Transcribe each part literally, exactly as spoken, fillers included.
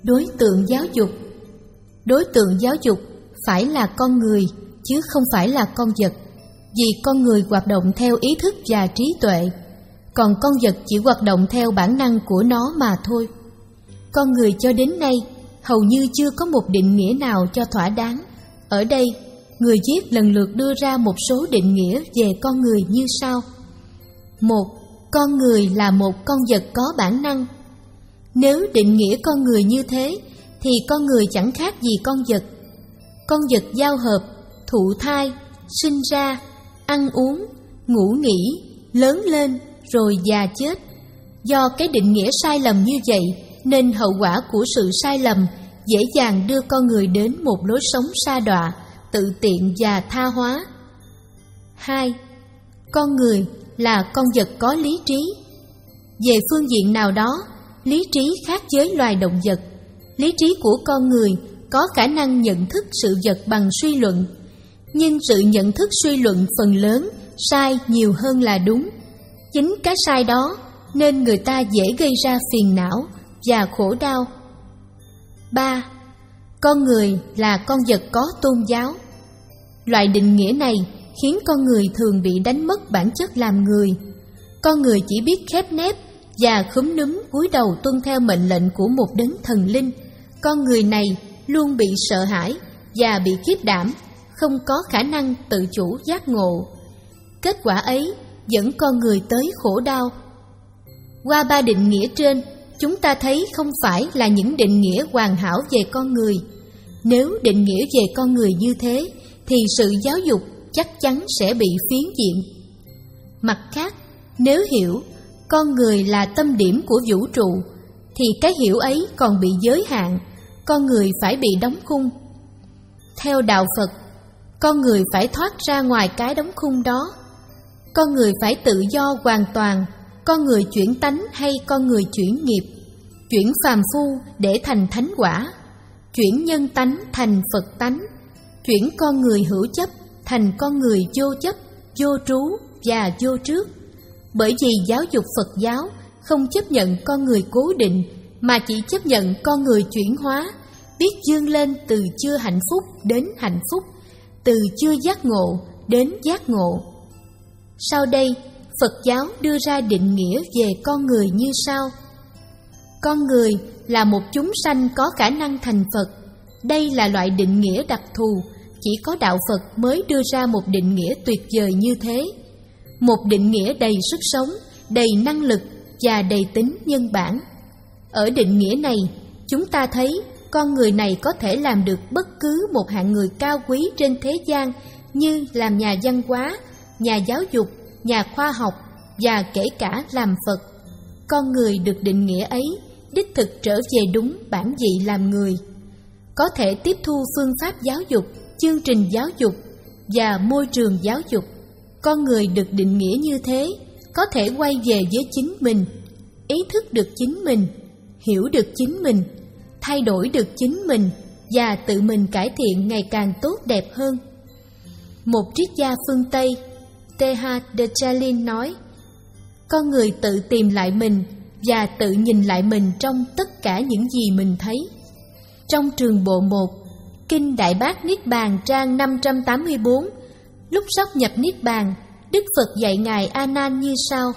Đối tượng giáo dục. Đối tượng giáo dục phải là con người, chứ không phải là con vật, vì con người hoạt động theo ý thức và trí tuệ, còn con vật chỉ hoạt động theo bản năng của nó mà thôi. Con người cho đến nay hầu như chưa có một định nghĩa nào cho thỏa đáng. Ở đây, người viết lần lượt đưa ra một số định nghĩa về con người như sau. Một, con người là một con vật có bản năng. Nếu định nghĩa con người như thế, thì con người chẳng khác gì con vật. Con vật giao hợp, thụ thai, sinh ra, ăn uống, ngủ nghỉ, lớn lên, rồi già chết. Do cái định nghĩa sai lầm như vậy, nên hậu quả của sự sai lầm dễ dàng đưa con người đến một lối sống sa đọa, tự tiện và tha hóa. Hai, con người là con vật có lý trí. Về phương diện nào đó, lý trí khác với loài động vật. Lý trí của con người có khả năng nhận thức sự vật bằng suy luận, nhưng sự nhận thức suy luận phần lớn sai nhiều hơn là đúng. Chính cái sai đó nên người ta dễ gây ra phiền não và khổ đau. Ba, con người là con vật có tôn giáo. Loại định nghĩa này khiến con người thường bị đánh mất bản chất làm người. Con người chỉ biết khép nép và khúm núm cúi đầu tuân theo mệnh lệnh của một đấng thần linh. Con người này luôn bị sợ hãi và bị khiếp đảm, không có khả năng tự chủ giác ngộ. Kết quả ấy dẫn con người tới khổ đau. Qua ba định nghĩa trên, chúng ta thấy không phải là những định nghĩa hoàn hảo về con người. Nếu định nghĩa về con người như thế, thì sự giáo dục chắc chắn sẽ bị phiến diện. Mặt khác, nếu hiểu con người là tâm điểm của vũ trụ, thì cái hiểu ấy còn bị giới hạn, con người phải bị đóng khung. Theo đạo Phật, con người phải thoát ra ngoài cái đóng khung đó. Con người phải tự do hoàn toàn, con người chuyển tánh hay con người chuyển nghiệp, chuyển phàm phu để thành thánh quả, chuyển nhân tánh thành Phật tánh, chuyển con người hữu chấp thành con người vô chấp, vô trú và vô trước. Bởi vì giáo dục Phật giáo không chấp nhận con người cố định, mà chỉ chấp nhận con người chuyển hóa, biết vươn lên từ chưa hạnh phúc đến hạnh phúc, từ chưa giác ngộ đến giác ngộ. Sau đây, Phật giáo đưa ra định nghĩa về con người như sau. Con người là một chúng sanh có khả năng thành Phật. Đây là loại định nghĩa đặc thù, chỉ có đạo Phật mới đưa ra một định nghĩa tuyệt vời như thế. Một định nghĩa đầy sức sống, đầy năng lực và đầy tính nhân bản. Ở định nghĩa này, chúng ta thấy con người này có thể làm được bất cứ một hạng người cao quý trên thế gian, như làm nhà văn hóa, nhà giáo dục, nhà khoa học và kể cả làm Phật. Con người được định nghĩa ấy đích thực trở về đúng bản vị làm người, có thể tiếp thu phương pháp giáo dục, chương trình giáo dục và môi trường giáo dục. Con người được định nghĩa như thế có thể quay về với chính mình, ý thức được chính mình, hiểu được chính mình, thay đổi được chính mình và tự mình cải thiện ngày càng tốt đẹp hơn. Một triết gia phương Tây, Teilhard de Chardin nói, con người tự tìm lại mình và tự nhìn lại mình trong tất cả những gì mình thấy. Trong trường bộ một, Kinh Đại Bát Niết Bàn trang năm trăm tám mươi bốn, lúc sắp nhập Niết Bàn, Đức Phật dạy Ngài A Nan như sau.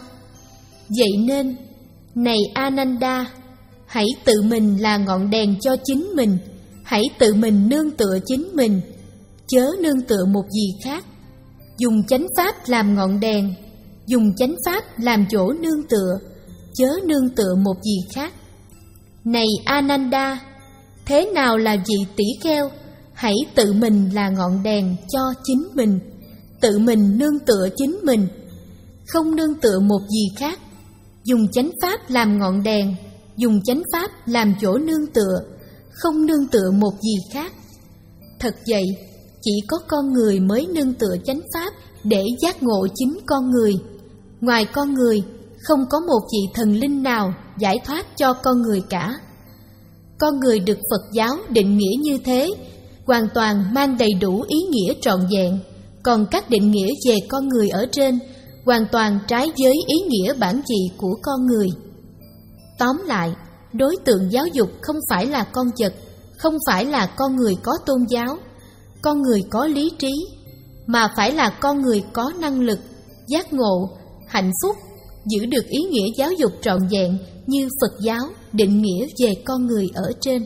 Vậy nên, này Ananda, hãy tự mình là ngọn đèn cho chính mình, hãy tự mình nương tựa chính mình, chớ nương tựa một gì khác. Dùng chánh pháp làm ngọn đèn, dùng chánh pháp làm chỗ nương tựa, chớ nương tựa một gì khác. Này Ananda, thế nào là vị tỷ kheo? Hãy tự mình là ngọn đèn cho chính mình, tự mình nương tựa chính mình, không nương tựa một gì khác. Dùng chánh pháp làm ngọn đèn, dùng chánh pháp làm chỗ nương tựa, không nương tựa một gì khác. Thật vậy, chỉ có con người mới nương tựa chánh pháp để giác ngộ chính con người. Ngoài con người, không có một vị thần linh nào giải thoát cho con người cả. Con người được Phật giáo định nghĩa như thế, hoàn toàn mang đầy đủ ý nghĩa trọn vẹn, còn các định nghĩa về con người ở trên hoàn toàn trái với ý nghĩa bản vị của con người. Tóm lại, đối tượng giáo dục không phải là con vật, không phải là con người có tôn giáo, con người có lý trí, mà phải là con người có năng lực, giác ngộ, hạnh phúc, giữ được ý nghĩa giáo dục trọn vẹn như Phật giáo định nghĩa về con người ở trên.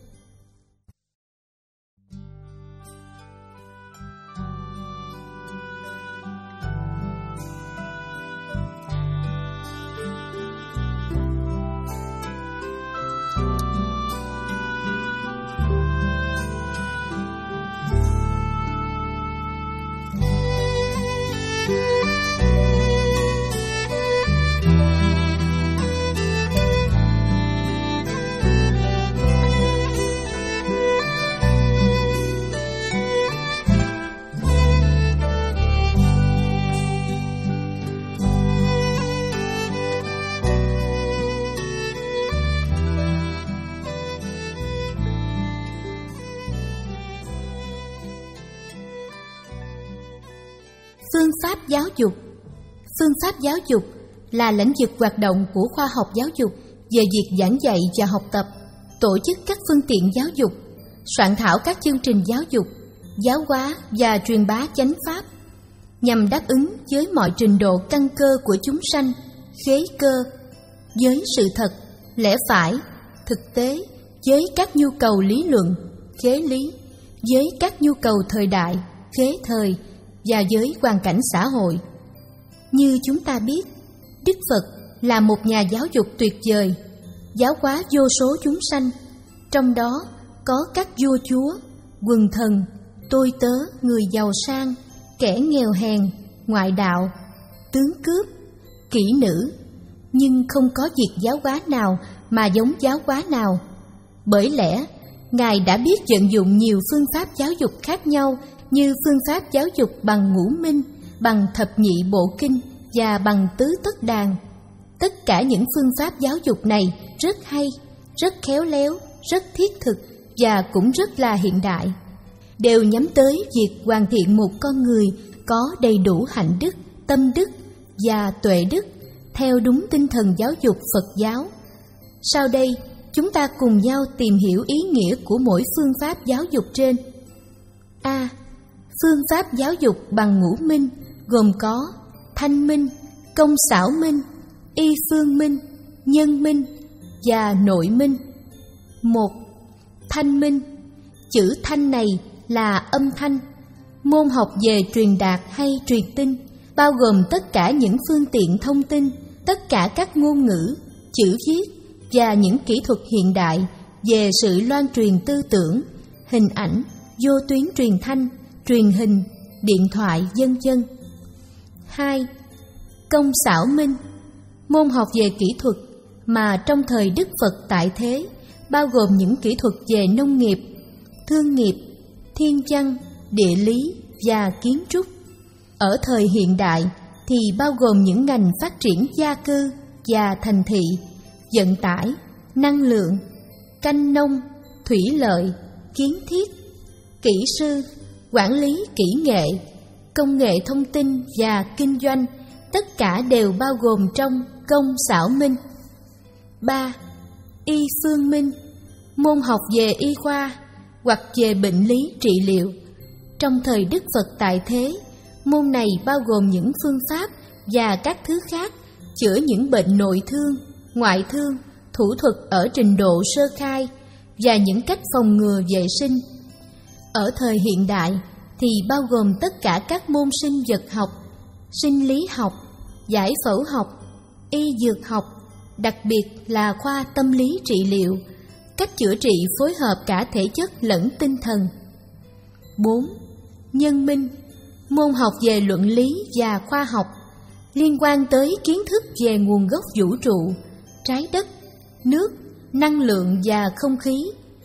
Phương pháp giáo dục. Phương pháp giáo dục là lĩnh vực hoạt động của khoa học giáo dục về việc giảng dạy và học tập, tổ chức các phương tiện giáo dục, soạn thảo các chương trình giáo dục, giáo hóa và truyền bá chánh pháp, nhằm đáp ứng với mọi trình độ căn cơ của chúng sanh, khế cơ, với sự thật, lẽ phải, thực tế, với các nhu cầu lý luận, khế lý, với các nhu cầu thời đại, khế thời, và với hoàn cảnh xã hội. Như chúng ta biết, Đức Phật là một nhà giáo dục tuyệt vời, giáo hóa vô số chúng sanh, trong đó có các vua chúa, quần thần, tôi tớ, người giàu sang, kẻ nghèo hèn, ngoại đạo, tướng cướp, kỹ nữ, nhưng không có việc giáo hóa nào mà giống giáo hóa nào. Bởi lẽ, Ngài đã biết vận dụng nhiều phương pháp giáo dục khác nhau, như phương pháp giáo dục bằng ngũ minh, bằng thập nhị bộ kinh và bằng tứ tất đàn. Tất cả những phương pháp giáo dục này rất hay, rất khéo léo, rất thiết thực và cũng rất là hiện đại, đều nhắm tới việc hoàn thiện một con người có đầy đủ hạnh đức, tâm đức và tuệ đức theo đúng tinh thần giáo dục Phật giáo. Sau đây, chúng ta cùng nhau tìm hiểu ý nghĩa của mỗi phương pháp giáo dục trên. A. Phương pháp giáo dục bằng ngũ minh gồm có thanh minh, công xảo minh, y phương minh, nhân minh và nội minh. Một. Thanh minh. Chữ thanh này là âm thanh. Môn học về truyền đạt hay truyền tin, bao gồm tất cả những phương tiện thông tin, tất cả các ngôn ngữ, chữ viết và những kỹ thuật hiện đại về sự loan truyền tư tưởng, hình ảnh, vô tuyến truyền thanh, truyền hình, điện thoại, vân vân. Hai. Công xảo minh. Môn học về kỹ thuật mà trong thời Đức Phật tại thế, bao gồm những kỹ thuật về nông nghiệp, thương nghiệp, thiên văn, địa lý và kiến trúc. Ở thời hiện đại thì bao gồm những ngành phát triển gia cư và thành thị, vận tải, năng lượng, canh nông, thủy lợi, kiến thiết, kỹ sư, quản lý kỹ nghệ, công nghệ thông tin và kinh doanh, tất cả đều bao gồm trong công xảo minh. Ba. Y phương minh. Môn học về y khoa hoặc về bệnh lý trị liệu. Trong thời Đức Phật tại thế, môn này bao gồm những phương pháp và các thứ khác chữa những bệnh nội thương, ngoại thương, thủ thuật ở trình độ sơ khai và những cách phòng ngừa vệ sinh. Ở thời hiện đại thì bao gồm tất cả các môn sinh vật học, sinh lý học, giải phẫu học, y dược học, đặc biệt là khoa tâm lý trị liệu, cách chữa trị phối hợp cả thể chất lẫn tinh thần. Bốn. Nhân minh. Môn học về luận lý và khoa học, liên quan tới kiến thức về nguồn gốc vũ trụ, trái đất, nước, năng lượng và không khí.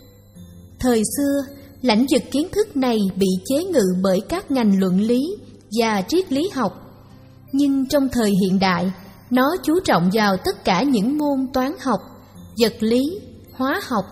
Thời xưa, lãnh vực kiến thức này bị chế ngự bởi các ngành luận lý và triết lý học, nhưng trong thời hiện đại, nó chú trọng vào tất cả những môn toán học, vật lý, hóa học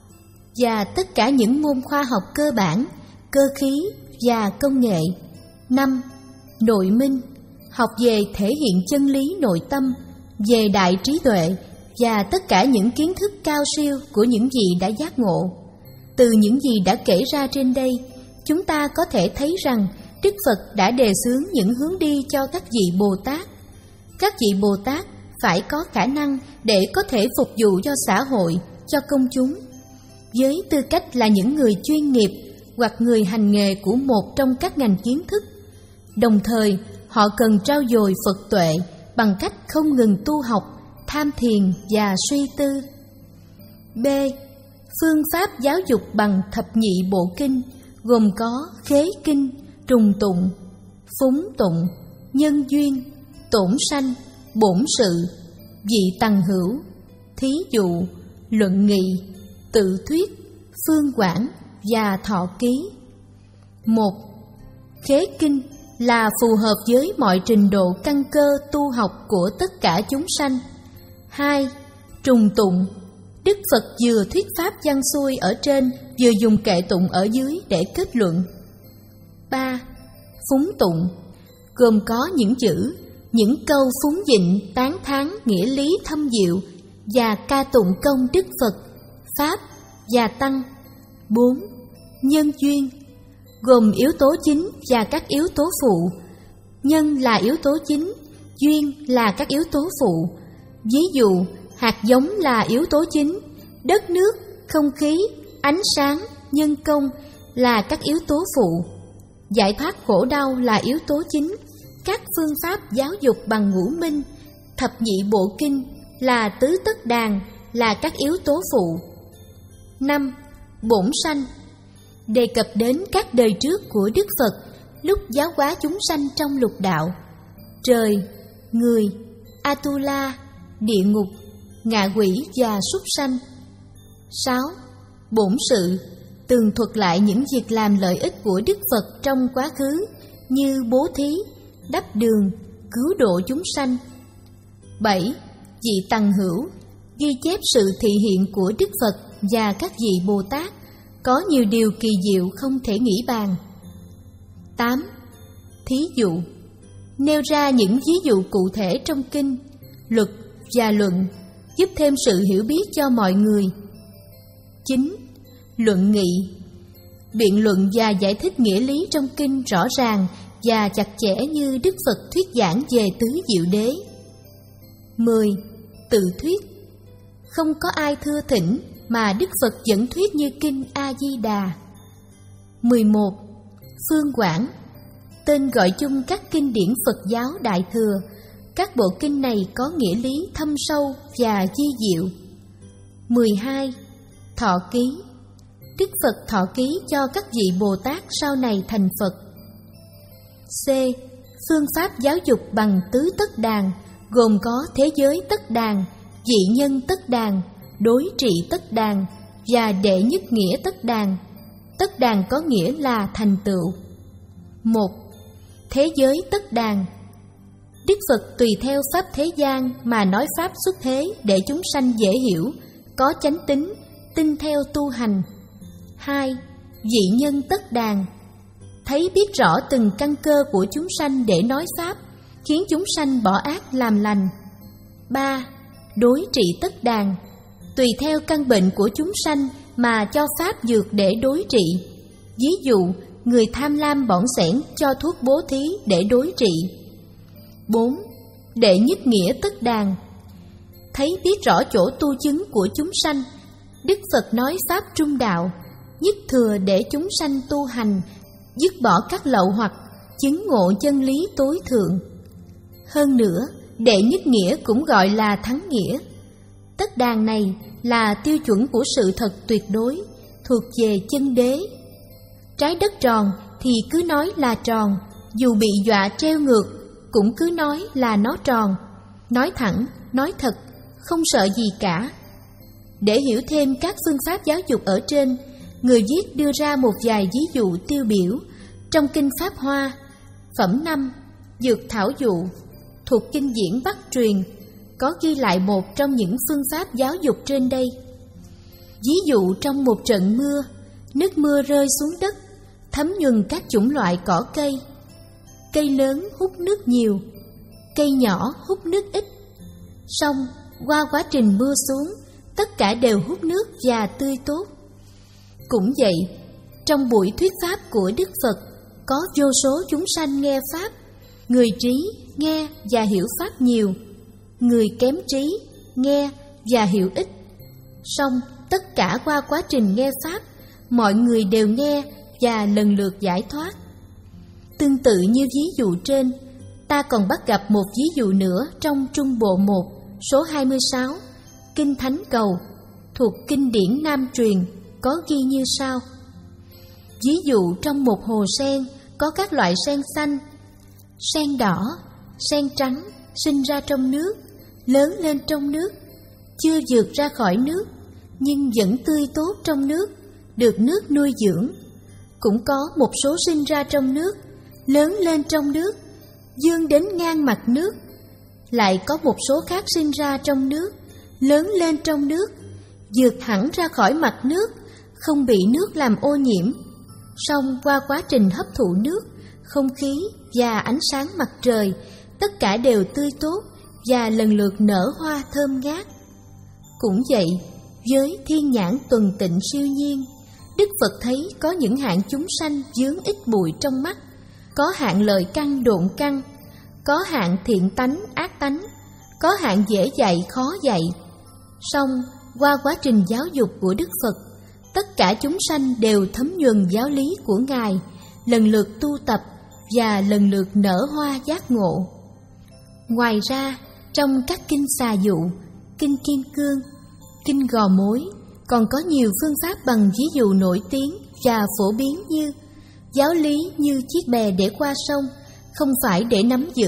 và tất cả những môn khoa học cơ bản, cơ khí và công nghệ. Năm. Nội minh. Học về thể hiện chân lý nội tâm, về đại trí tuệ và tất cả những kiến thức cao siêu của những gì đã giác ngộ. Từ những gì đã kể ra trên đây, chúng ta có thể thấy rằng Đức Phật đã đề xướng những hướng đi cho các vị Bồ Tát. Các vị Bồ Tát phải có khả năng để có thể phục vụ cho xã hội, cho công chúng. Với tư cách là những người chuyên nghiệp hoặc người hành nghề của một trong các ngành kiến thức, đồng thời họ cần trau dồi Phật tuệ bằng cách không ngừng tu học, tham thiền và suy tư. B. Phương pháp giáo dục bằng thập nhị bộ kinh gồm có khế kinh, trùng tụng, phúng tụng, nhân duyên, tổn sanh, bổn sự, vị tằng hữu, thí dụ, luận nghị, tự thuyết, phương quảng và thọ ký. Một. Khế kinh là phù hợp với mọi trình độ căn cơ tu học của tất cả chúng sanh. Hai. Trùng tụng, Đức Phật vừa thuyết pháp văn xuôi ở trên, vừa dùng kệ tụng ở dưới để kết luận. Ba. Phúng tụng gồm có những chữ, những câu phúng dịnh tán thán nghĩa lý thâm diệu và ca tụng công Đức Phật, Pháp và Tăng. Bốn. Nhân duyên gồm yếu tố chính và các yếu tố phụ. Nhân là yếu tố chính, duyên là các yếu tố phụ. Ví dụ, hạt giống là yếu tố chính, đất nước, không khí, ánh sáng, nhân công là các yếu tố phụ. Giải thoát khổ đau là yếu tố chính. Các phương pháp giáo dục bằng ngũ minh, thập nhị bộ kinh là tứ tất đàn là các yếu tố phụ. Năm. Bổn sanh đề cập đến các đời trước của Đức Phật lúc giáo hóa chúng sanh trong lục đạo: trời, người, Atula, địa ngục, ngạ quỷ và súc sanh. Sáu. Bổn sự tường thuật lại những việc làm lợi ích của Đức Phật trong quá khứ như bố thí, đắp đường, cứu độ chúng sanh. Bảy. Vị tằng hữu ghi chép sự thị hiện của Đức Phật và các vị Bồ Tát có nhiều điều kỳ diệu không thể nghĩ bàn. Tám. Thí dụ nêu ra những ví dụ cụ thể trong kinh, luật và luận, giúp thêm sự hiểu biết cho mọi người. Chín. Luận nghị biện luận và giải thích nghĩa lý trong kinh rõ ràng và chặt chẽ như Đức Phật thuyết giảng về tứ diệu đế. Mười. Tự thuyết không có ai thưa thỉnh mà Đức Phật dẫn thuyết như kinh A-di-đà. Mười một. Phương quảng tên gọi chung các kinh điển Phật giáo Đại Thừa. Các bộ kinh này có nghĩa lý thâm sâu và vi diệu. Mười hai. Thọ ký Đức Phật thọ ký cho các vị Bồ Tát sau này thành Phật. C. Phương pháp giáo dục bằng tứ tất đàn gồm có thế giới tất đàn, dị nhân tất đàn, đối trị tất đàn và đệ nhất nghĩa tất đàn. Tất đàn có nghĩa là thành tựu. Một. Thế giới tất đàn Đức Phật tùy theo pháp thế gian mà nói pháp xuất thế để chúng sanh dễ hiểu, có chánh tín, tin theo tu hành. Hai. Dị nhân tất đàn thấy biết rõ từng căn cơ của chúng sanh để nói pháp, khiến chúng sanh bỏ ác làm lành. Ba. Đối trị tất đàn tùy theo căn bệnh của chúng sanh mà cho pháp dược để đối trị. Ví dụ, người tham lam bỏng sẻn cho thuốc bố thí để đối trị. Bốn. Đệ nhất nghĩa tất đàn thấy biết rõ chỗ tu chứng của chúng sanh. Đức Phật nói pháp trung đạo, nhất thừa để chúng sanh tu hành, dứt bỏ các lậu hoặc, chứng ngộ chân lý tối thượng. Hơn nữa, đệ nhất nghĩa cũng gọi là thắng nghĩa. Tất đàn này là tiêu chuẩn của sự thật tuyệt đối, thuộc về chân đế. Trái đất tròn thì cứ nói là tròn, dù bị dọa treo ngược cũng cứ nói là nó tròn, nói thẳng, nói thật, không sợ gì cả. Để hiểu thêm các phương pháp giáo dục ở trên, người viết đưa ra một vài ví dụ tiêu biểu trong kinh Pháp Hoa, phẩm năm, Dược Thảo Dụ, thuộc kinh điển Bắc truyền, có ghi lại một trong những phương pháp giáo dục trên đây. Ví dụ trong một trận mưa, nước mưa rơi xuống đất, thấm nhuần các chủng loại cỏ cây. Cây lớn hút nước nhiều, cây nhỏ hút nước ít. Sông, qua quá trình mưa xuống, tất cả đều hút nước và tươi tốt. Cũng vậy, trong buổi thuyết pháp của Đức Phật, có vô số chúng sanh nghe Pháp, người trí nghe và hiểu Pháp nhiều, người kém trí nghe và hiểu ít. Song tất cả qua quá trình nghe Pháp, mọi người đều nghe và lần lượt giải thoát. Tương tự như ví dụ trên, ta còn bắt gặp một ví dụ nữa trong Trung Bộ một, số hai mươi sáu, Kinh Thánh Cầu, thuộc Kinh điển Nam truyền, có ghi như sau. Ví dụ trong một hồ sen có các loại sen xanh, sen đỏ, sen trắng sinh ra trong nước, lớn lên trong nước, chưa vượt ra khỏi nước, nhưng vẫn tươi tốt trong nước, được nước nuôi dưỡng. Cũng có một số sinh ra trong nước, lớn lên trong nước, vươn đến ngang mặt nước. Lại có một số khác sinh ra trong nước, lớn lên trong nước, vượt hẳn ra khỏi mặt nước, không bị nước làm ô nhiễm. Song qua quá trình hấp thụ nước, không khí và ánh sáng mặt trời, tất cả đều tươi tốt và lần lượt nở hoa thơm ngát. Cũng vậy, với thiên nhãn tuần tịnh siêu nhiên, Đức Phật thấy có những hạng chúng sanh vướng ít bụi trong mắt, có hạng lợi căn độn căn, có hạng thiện tánh ác tánh, có hạng dễ dạy khó dạy. Song qua quá trình giáo dục của Đức Phật, tất cả chúng sanh đều thấm nhuần giáo lý của Ngài, lần lượt tu tập và lần lượt nở hoa giác ngộ. Ngoài ra, trong các kinh xà dụ, kinh Kim Cương, kinh Gò Mối, còn có nhiều phương pháp bằng ví dụ nổi tiếng và phổ biến như giáo lý như chiếc bè để qua sông, không phải để nắm giữ.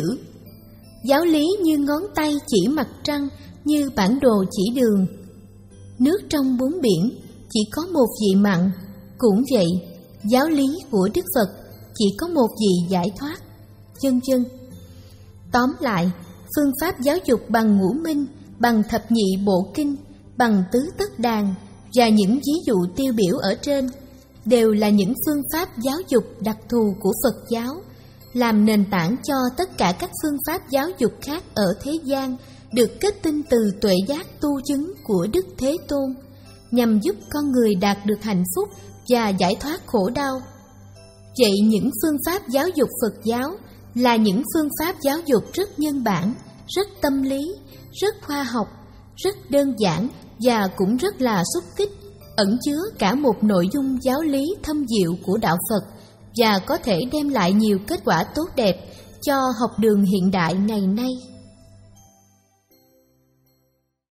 Giáo lý như ngón tay chỉ mặt trăng, như bản đồ chỉ đường. Nước trong bốn biển chỉ có một vị mặn. Cũng vậy, giáo lý của Đức Phật chỉ có một vị giải thoát, vân vân. Tóm lại, phương pháp giáo dục bằng ngũ minh, bằng thập nhị bộ kinh, bằng tứ tất đàn và những ví dụ tiêu biểu ở trên đều là những phương pháp giáo dục đặc thù của Phật giáo, làm nền tảng cho tất cả các phương pháp giáo dục khác ở thế gian được kết tinh từ tuệ giác tu chứng của Đức Thế Tôn, nhằm giúp con người đạt được hạnh phúc và giải thoát khổ đau. Vậy những phương pháp giáo dục Phật giáo là những phương pháp giáo dục rất nhân bản, rất tâm lý, rất khoa học, rất đơn giản và cũng rất là xúc tích, ẩn chứa cả một nội dung giáo lý thâm diệu của đạo Phật và có thể đem lại nhiều kết quả tốt đẹp cho học đường hiện đại ngày nay.